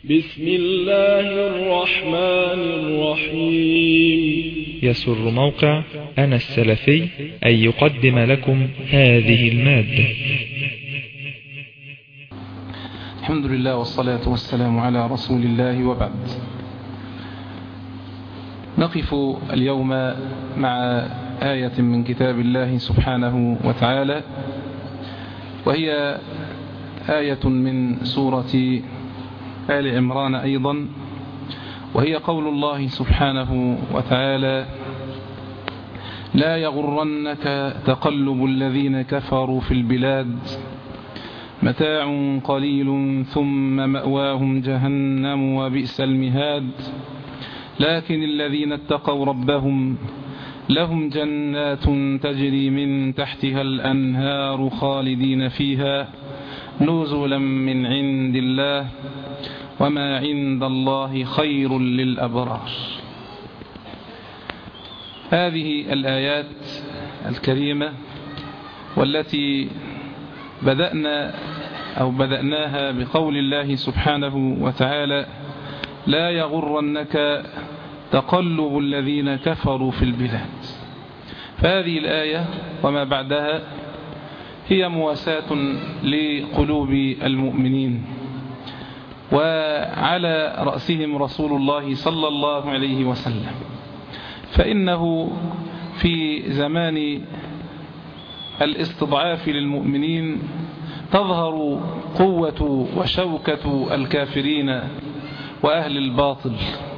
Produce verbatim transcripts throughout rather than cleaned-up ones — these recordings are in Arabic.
بسم الله الرحمن الرحيم. يسر موقع أنا السلفي أن يقدم لكم هذه المادة. الحمد لله والصلاة والسلام على رسول الله، وبعد. نقف اليوم مع آية من كتاب الله سبحانه وتعالى، وهي آية من سورة آل عمران أيضا، وهي قول الله سبحانه وتعالى: لا يغرنك تقلب الذين كفروا في البلاد متاع قليل ثم مأواهم جهنم وبئس المهاد لكن الذين اتقوا ربهم لهم جنات تجري من تحتها الأنهار خالدين فيها نزلا من عند الله وما عند الله خير للأبرار. هذه الآيات الكريمة والتي بدأنا أو بدأناها بقول الله سبحانه وتعالى: لا يغرنك تقلب الذين كفروا في البلاد. فهذه الآية وما بعدها هي مواساة لقلوب المؤمنين، وعلى رأسهم رسول الله صلى الله عليه وسلم، فإنه في زمان الاستضعاف للمؤمنين تظهر قوة وشوكة الكافرين وأهل الباطل،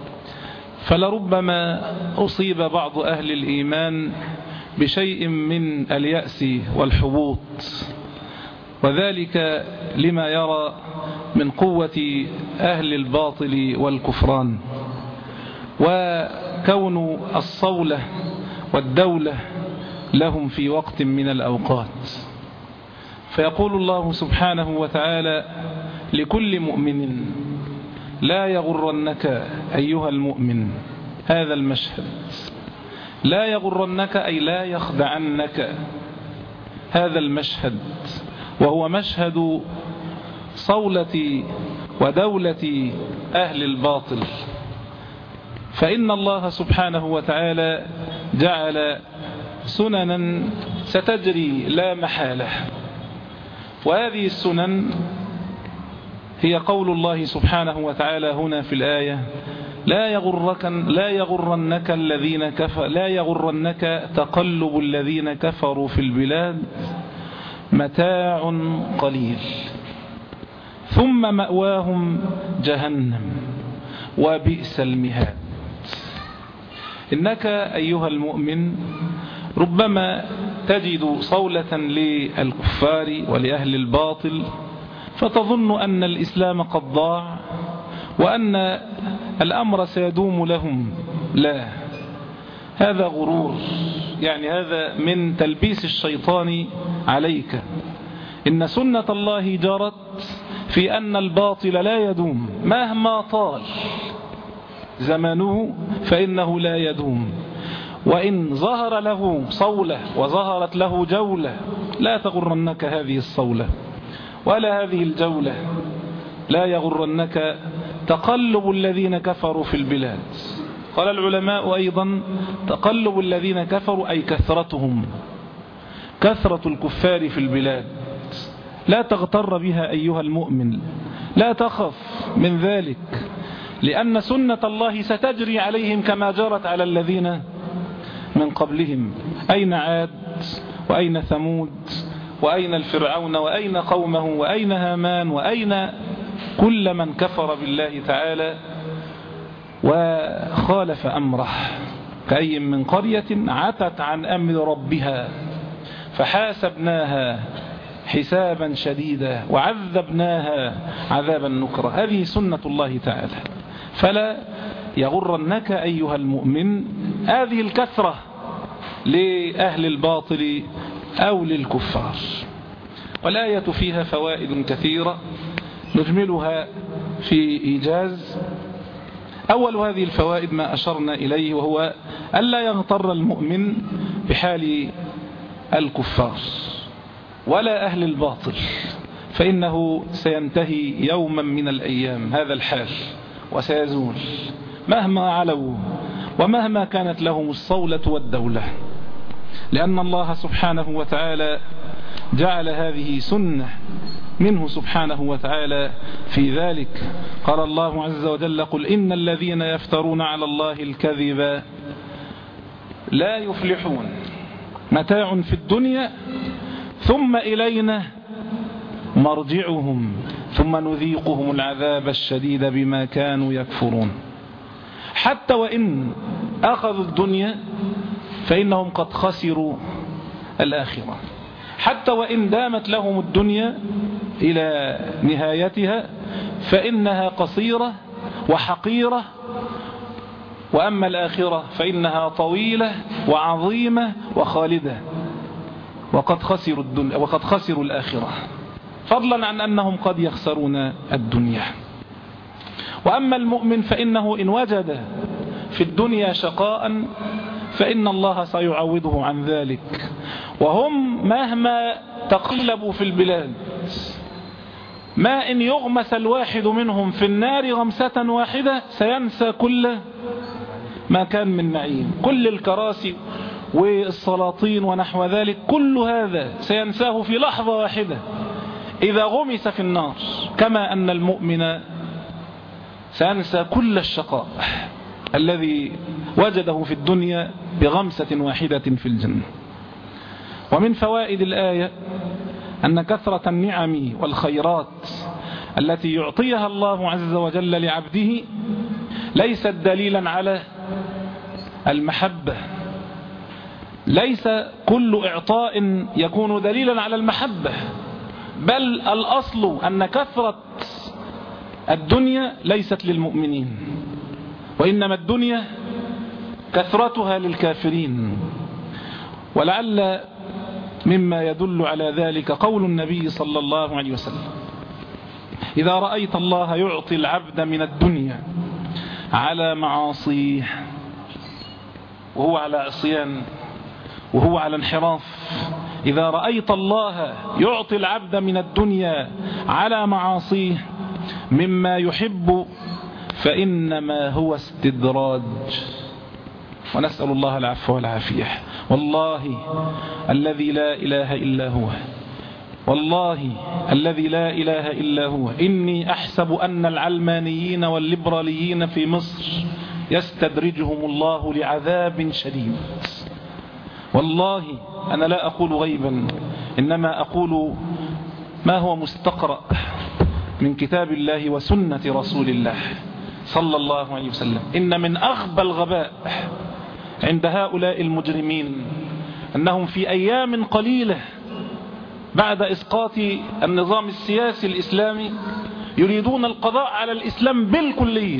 فلربما أصيب بعض أهل الإيمان بشيء من اليأس والحبوط، وذلك لما يرى من قوة أهل الباطل والكفران، وكون الصولة والدولة لهم في وقت من الأوقات. فيقول الله سبحانه وتعالى لكل مؤمن: لا يغرنك أيها المؤمن هذا المشهد، لا يغرنك أي لا يخدعنك هذا المشهد، وهو مشهد صولة ودولة أهل الباطل. فإن الله سبحانه وتعالى جعل سننا ستجري لا محالة، وهذه السنن هي قول الله سبحانه وتعالى هنا في الآية: لا يغرك لا يغرنك الذين كفر لا يغرنك تقلب الذين كفروا في البلاد متاع قليل ثم مأواهم جهنم وبئس المهاد. إنك أيها المؤمن ربما تجد صولة للكفار ولأهل الباطل فتظن أن الإسلام قد ضاع وأن الأمر سيدوم لهم. لا، هذا غرور، يعني هذا من تلبيس الشيطان عليك. إن سنة الله جرت في أن الباطل لا يدوم مهما طال زمانه، فإنه لا يدوم، وإن ظهر له صولة وظهرت له جولة لا تغرنك هذه الصولة ولا هذه الجولة. لا يغرنك تقلب الذين كفروا في البلاد. قال العلماء أيضا: تقلب الذين كفروا أي كثرتهم، كثرة الكفار في البلاد. لا تغتر بها أيها المؤمن، لا تخف من ذلك، لأن سنة الله ستجري عليهم كما جرت على الذين من قبلهم. أين عاد وأين ثمود وأين الفرعون وأين قومه وأين هامان وأين كل من كفر بالله تعالى وخالف أمره. كأي من قرية عتت عن أمر ربها فحاسبناها حسابا شديدا وعذبناها عذابا نكرا. هذه سنة الله تعالى. فلا يغرنك أيها المؤمن هذه الكثرة لأهل الباطل أو للكفار. والآية فيها فوائد كثيرة نجملها في إيجاز. أول هذه الفوائد ما أشرنا إليه، وهو ألا يغتر المؤمن بحال الكفار ولا أهل الباطل، فإنه سينتهي يوما من الأيام هذا الحال وسيزول مهما علوا ومهما كانت لهم الصولة والدولة، لأن الله سبحانه وتعالى جعل هذه سنة منه سبحانه وتعالى في ذلك. قال الله عز وجل: قل إن الذين يفترون على الله الكذب لا يفلحون، متاع في الدنيا ثم إلينا مرجعهم ثم نذيقهم العذاب الشديد بما كانوا يكفرون. حتى وإن أخذوا الدنيا فإنهم قد خسروا الآخرة، حتى وإن دامت لهم الدنيا إلى نهايتها فإنها قصيرة وحقيرة، وأما الآخرة فإنها طويلة وعظيمة وخالدة، وقد خسروا الدنيا وقد خسروا الآخرة، فضلا عن أنهم قد يخسرون الدنيا. وأما المؤمن فإنه إن وجد في الدنيا شقاء فإن الله سيعوضه عن ذلك، وهم مهما تقلبوا في البلاد ما إن يغمس الواحد منهم في النار غمسة واحدة سينسى كل ما كان من نعيم، كل الكراسي والسلاطين ونحو ذلك، كل هذا سينساه في لحظة واحدة إذا غمس في النار، كما أن المؤمن سينسى كل الشقاء الذي وجده في الدنيا بغمسة واحدة في الجنة. ومن فوائد الآية أن كثرة النعم والخيرات التي يعطيها الله عز وجل لعبده ليست دليلا على المحبة، ليس كل إعطاء يكون دليلا على المحبة، بل الأصل أن كثرة الدنيا ليست للمؤمنين، وإنما الدنيا كثرتها للكافرين. ولعل مما يدل على ذلك قول النبي صلى الله عليه وسلم: إذا رأيت الله يعطي العبد من الدنيا على معاصيه، وهو على عصيان وهو على انحراف، إذا رأيت الله يعطي العبد من الدنيا على معاصيه مما يحب فإنما هو استدراج، ونسأل الله العفو والعافية. والله الذي لا إله إلا هو، والله الذي لا إله إلا هو، إني أحسب أن العلمانيين والليبراليين في مصر يستدرجهم الله لعذاب شديد. والله أنا لا أقول غيبا، إنما أقول ما هو مستقرأ من كتاب الله وسنة رسول الله صلى الله عليه وسلم. إن من أغبى الغباء عند هؤلاء المجرمين أنهم في أيام قليلة بعد إسقاط النظام السياسي الإسلامي يريدون القضاء على الإسلام بالكلية،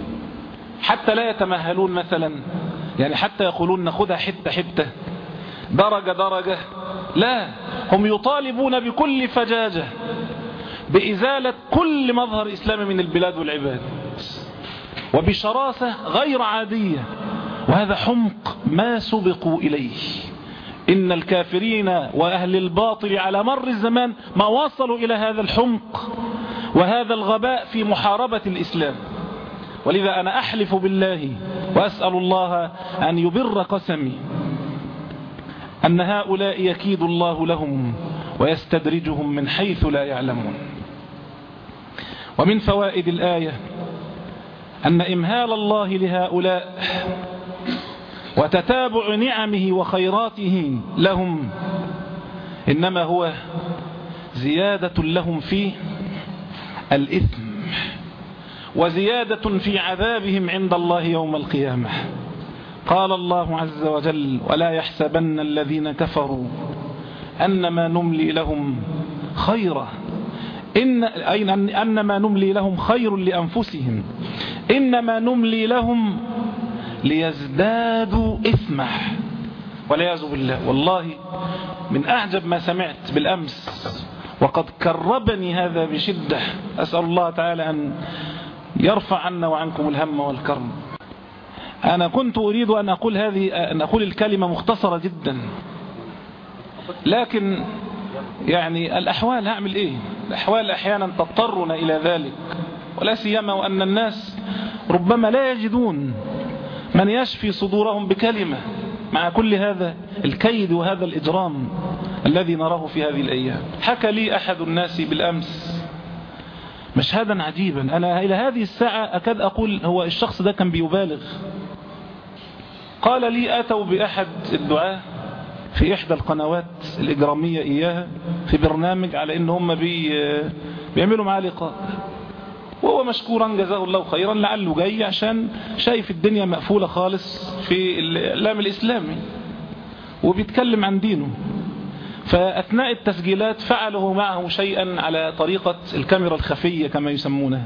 حتى لا يتمهلون مثلا، يعني حتى يقولون ناخدها حتة حتة درجة درجة، لا، هم يطالبون بكل فجاجة بإزالة كل مظهر إسلامي من البلاد والعباد وبشراسة غير عادية، وهذا حمق ما سبقوا إليه. إن الكافرين وأهل الباطل على مر الزمان ما وصلوا إلى هذا الحمق وهذا الغباء في محاربة الإسلام. ولذا أنا أحلف بالله وأسأل الله أن يبر قسمي أن هؤلاء يكيد الله لهم ويستدرجهم من حيث لا يعلمون. ومن فوائد الآية أن إمهال الله لهؤلاء وتتابع نعمه وخيراته لهم إنما هو زيادة لهم في الإثم وزيادة في عذابهم عند الله يوم القيامة. قال الله عز وجل: ولا يحسبن الذين كفروا أنما نملي لهم خيرا إن أنما نملي لهم خير لأنفسهم إنما نملي لهم ليزدادوا إثما والعياذ بالله. والله من أعجب ما سمعت بالأمس، وقد كربني هذا بشدة، أسأل الله تعالى أن يرفع عنا وعنكم الهم والكرب. أنا كنت أريد أن أقول هذه أن أقول الكلمة مختصرة جدا، لكن يعني الأحوال هعمل إيه؟ الأحوال أحيانا تضطرنا إلى ذلك، ولا سيما وأن الناس ربما لا يجدون من يشفي صدورهم بكلمة مع كل هذا الكيد وهذا الإجرام الذي نراه في هذه الأيام. حكى لي أحد الناس بالأمس مشهدا عجيبا، أنا إلى هذه الساعة أكاد أقول هو الشخص ده كان بيبالغ. قال لي أتوا بأحد الدعاة في إحدى القنوات الإجرامية إياها في برنامج على إن هم بي بيعملوا معاه لقاء، وهو مشكورا جزاه الله خيرا لعله جاي عشان شايف الدنيا مقفولة خالص في الإعلام الإسلامي وبيتكلم عن دينه. فأثناء التسجيلات فعلوا معه شيئا على طريقة الكاميرا الخفية كما يسمونها،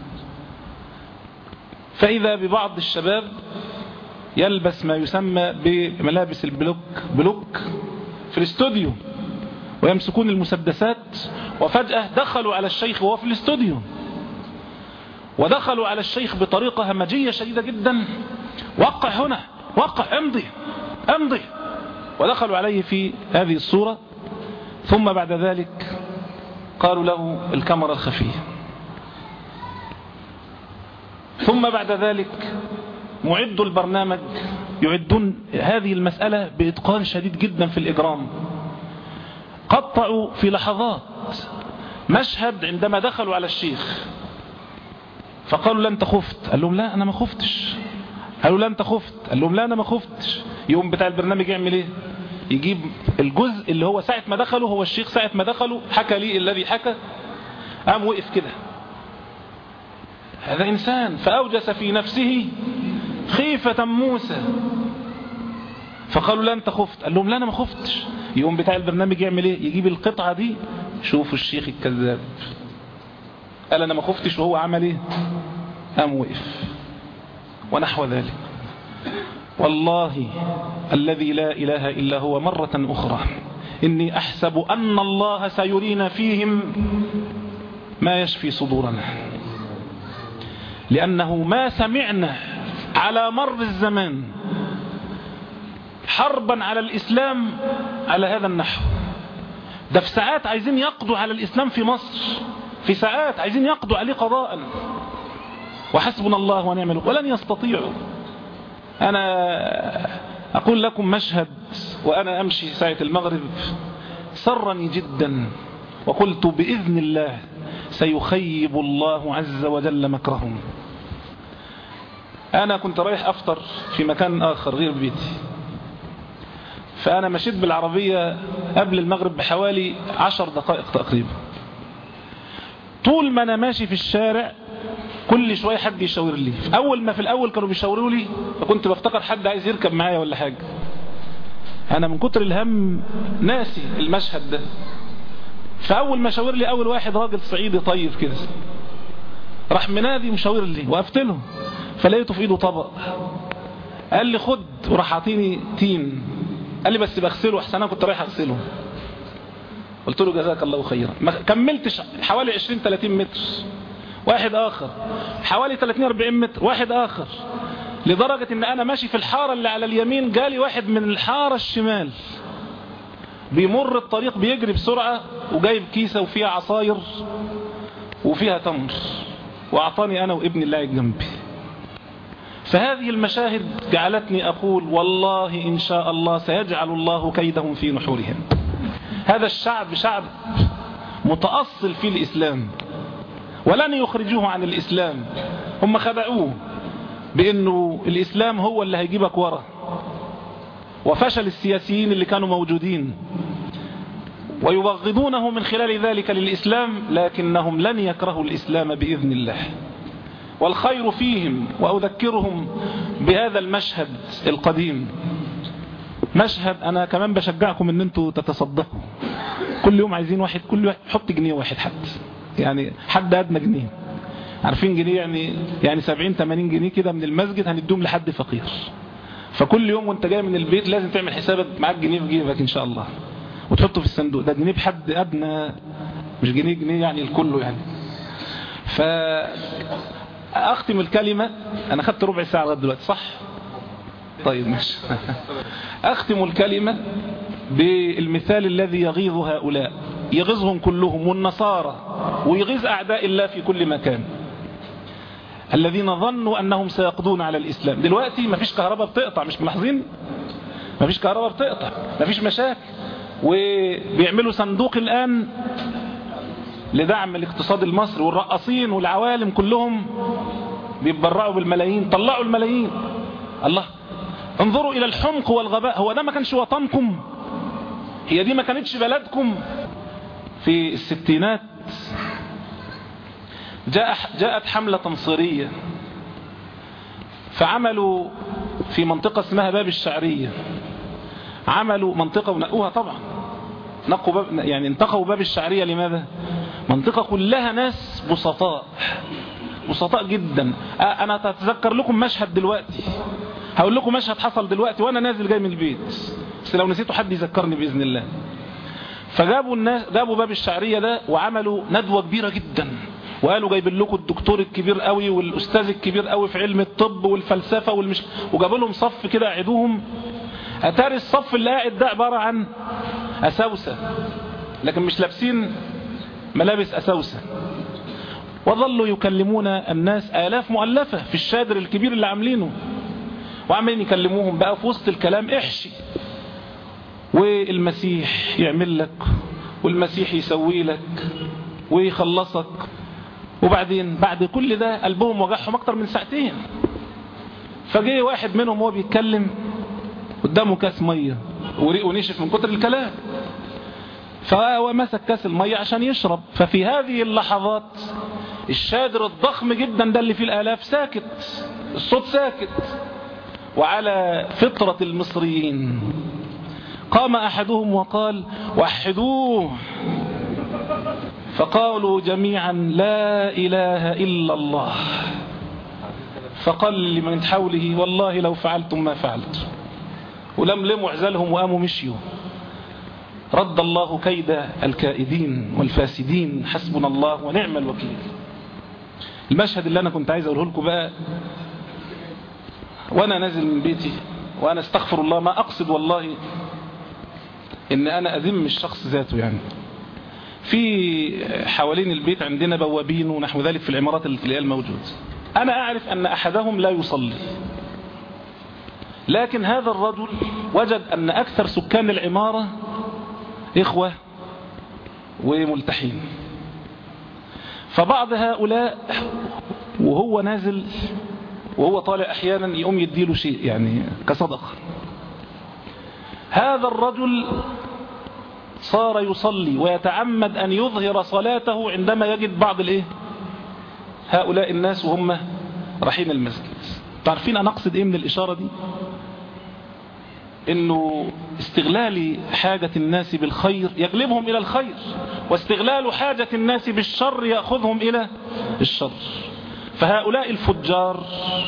فإذا ببعض الشباب يلبس ما يسمى بملابس البلوك بلوك في الاستوديو ويمسكون المسدسات، وفجأة دخلوا على الشيخ وهو في الاستوديو، ودخلوا على الشيخ بطريقة همجية شديدة جدا، وقع هنا، وقع، امضي امضي، ودخلوا عليه في هذه الصورة. ثم بعد ذلك قالوا له الكاميرا الخفية. ثم بعد ذلك معدوا البرنامج يعدون هذه المسألة بإتقان شديد جدا في الإجرام. قطعوا في لحظات مشهد عندما دخلوا على الشيخ فقالوا لا انت خفت، قال لهم لا انا ما خفتش، قالوا لا انت خفت، قال لهم لا انا ما خفتش. يوم بتاع البرنامج يعمل ايه؟ يجيب الجزء اللي هو ساعة ما دخلوا، هو الشيخ ساعة ما دخلوا حكى لي الذي حكى، قام وقف كده، هذا إنسان، فأوجس في نفسه خيفة موسى، فقالوا لا انت خفت، قال لهم لا انا ما خفتش. يوم بتاع البرنامج يعمل ايه؟ يجيب القطعة دي، شوفوا الشيخ الكذاب، قال انا ما خفتش، وهو عمل ايه؟ قام وقف، ونحو ذلك. والله الذي لا إله إلا هو مرة أخرى إني أحسب أن الله سيرينا فيهم ما يشفي صدورنا، لأنه ما سمعنا على مر الزمان حربا على الإسلام على هذا النحو. ده في ساعات عايزين يقضوا على الإسلام في مصر، في ساعات عايزين يقضوا عليه قضاء، وحسبنا الله ونعم الوكيل، ولن يستطيعوا. أنا أقول لكم مشهد وأنا أمشي ساعة المغرب سرني جدا، وقلت بإذن الله سيخيب الله عز وجل مكرهم. أنا كنت رايح أفطر في مكان آخر غير بيتي، فأنا مشيت بالعربية قبل المغرب بحوالي عشر دقائق تقريبا. طول ما أنا ماشي في الشارع كل شوية حد يشاور لي. أول ما في الأول كانوا بيشاوروا لي فكنت بفتكر حد عايز يركب معايا ولا حاجة، أنا من كتر الهم ناسي المشهد ده. فأول ما شاور لي أول واحد راجل صعيدي طيب كده، راح منادي مشاور لي، وقفت له فلقيته في إيده طبق، قال لي خد، وراح عطيني تين، قال لي بس بغسله احسن انا كنت رايح اغسله. قلت له جزاك الله خيرا. ما كملتش حوالي عشرين ثلاثين متر واحد اخر، حوالي ثلاثين أربعين متر واحد اخر، لدرجة ان انا ماشي في الحارة اللي على اليمين جالي واحد من الحارة الشمال بيمر الطريق بيجري بسرعة وجايب كيسة وفيها عصاير وفيها تمر، واعطاني انا وابني اللي قاعد جنبي. فهذه المشاهد جعلتني أقول والله إن شاء الله سيجعل الله كيدهم في نحورهم. هذا الشعب شعب متأصل في الإسلام ولن يخرجوه عن الإسلام. هم خدعوه بأنه الإسلام هو اللي هيجيبك ورا، وفشل السياسيين اللي كانوا موجودين ويبغضونه من خلال ذلك للإسلام، لكنهم لن يكرهوا الإسلام بإذن الله، والخير فيهم. وأذكرهم بهذا المشهد القديم، مشهد أنا كمان بشجعكم أن أنتوا تتصدقوا كل يوم. عايزين واحد كل واحد حط جنيه واحد، حد يعني حد أدنى جنيه، عارفين جنيه يعني يعني سبعين ثمانين جنيه كده من المسجد هنديهم لحد فقير. فكل يوم وانت جاي من البيت لازم تعمل حسابك معاك جنيه في جيبك إن شاء الله، وتحطه في الصندوق. ده جنيه بحد أدنى، مش جنيه جنيه يعني الكله يعني. ف أختم الكلمة، أنا خدت ربع ساعة لغاية دلوقتي صح؟ طيب ماشي. أختم الكلمة بالمثال الذي يغيظ هؤلاء. يغيظهم كلهم والنصارى، ويغيظ أعداء الله في كل مكان الذين ظنوا أنهم سيقضون على الإسلام. دلوقتي مفيش كهرباء بتقطع، مش ملاحظين؟ مفيش كهرباء بتقطع، مفيش مشاكل، وبيعملوا صندوق الآن لدعم الاقتصاد المصري، والرقاصين والعوالم كلهم بيتبرعوا بالملايين، طلعوا الملايين. الله، انظروا إلى الحمق والغباء. هو ده ما كانش وطنكم؟ هي دي ما كانتش بلدكم؟ في الستينات جاء جاءت حملة تنصيرية، فعملوا في منطقة اسمها باب الشعرية، عملوا منطقة ونقوها طبعا، نقوا باب، يعني انتقوا باب الشعرية. لماذا؟ منطقة كلها ناس بسطاء، بسطاء جدا. أنا أتذكر لكم مشهد دلوقتي، هقول لكم مشهد حصل دلوقتي وأنا نازل جاي من البيت، بس لو نسيتوا حد يذكرني بإذن الله. فجابوا الناس، جابوا باب الشعرية ده وعملوا ندوة كبيرة جدا، وقالوا جايبين لكم الدكتور الكبير قوي والأستاذ الكبير قوي في علم الطب والفلسفة والمش، وجابوا لهم صف كده قعدوهم. أتاري الصف اللي قاعد ده عبارة عن أساوسة، لكن مش لابسين ملابس أساوسة، وظلوا يكلمون الناس، آلاف مؤلفة في الشادر الكبير اللي عاملينه، وعمالين يكلموهم بقى في وسط الكلام احشي، والمسيح يعمل لك، والمسيح يسوي لك ويخلصك. وبعدين بعد كل ده قلبهم وجعهم اكتر من ساعتين. فجي واحد منهم وهو بيتكلم قدامه كاس ميه وريقه نشف من كتر الكلام، فهو مسك كاس الميه عشان يشرب. ففي هذه اللحظات الشادر الضخم جدا ده اللي فيه الالاف ساكت، الصوت ساكت. وعلى فطرة المصريين قام احدهم وقال: وحدوه. فقالوا جميعا: لا إله إلا الله. فقال لمن حوله: والله لو فعلتم ما فعلت. ولملموا عزلهم وقاموا مشيوا. رد الله كيد الكائدين والفاسدين، حسبنا الله ونعم الوكيل. المشهد اللي أنا كنت عايز أقوله لكم بقى، وأنا نازل من بيتي وأنا استغفر الله، ما أقصد والله إن أنا أذم الشخص ذاته، يعني في حوالين البيت عندنا بوابين ونحو ذلك في العمارات اللي الموجود. أنا أعرف أن أحدهم لا يصلي، لكن هذا الرجل وجد أن أكثر سكان العمارة إخوة وملتحين. فبعض هؤلاء وهو نازل وهو طالع أحيانا يقوم يديله شيء يعني كصدقة. هذا الرجل صار يصلي ويتعمد أن يظهر صلاته عندما يجد بعض الإيه؟ هؤلاء الناس وهم رايحين المسجد. تعرفين أنا أقصد إيه من الإشارة دي؟ إنه استغلال حاجة الناس بالخير يجلبهم إلى الخير، واستغلال حاجة الناس بالشر يأخذهم إلى الشر. فهؤلاء الفجار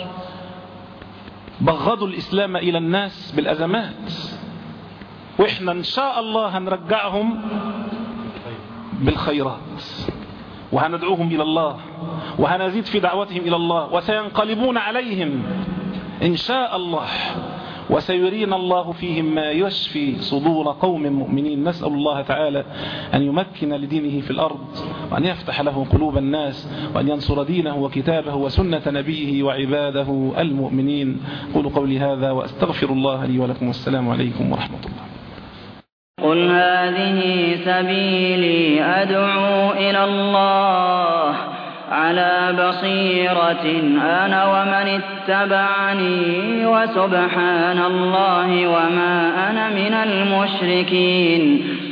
بغضوا الإسلام إلى الناس بالأزمات، وإحنا إن شاء الله هنرجعهم بالخيرات، وهندعوهم إلى الله، وهنزيد في دعوتهم إلى الله، وسينقلبون عليهم إن شاء الله، وسيرينا الله فيهم ما يشفي صدور قوم مؤمنين. نسأل الله تعالى أن يمكن لدينه في الأرض، وأن يفتح له قلوب الناس، وأن ينصر دينه وكتابه وسنة نبيه وعباده المؤمنين. قولوا قولي هذا وأستغفر الله لي ولكم، والسلام عليكم ورحمة الله. قل هذه سبيلي أدعو إلى الله على بصيرة أنا ومن اتبعني، وسبحان الله وما أنا من المشركين.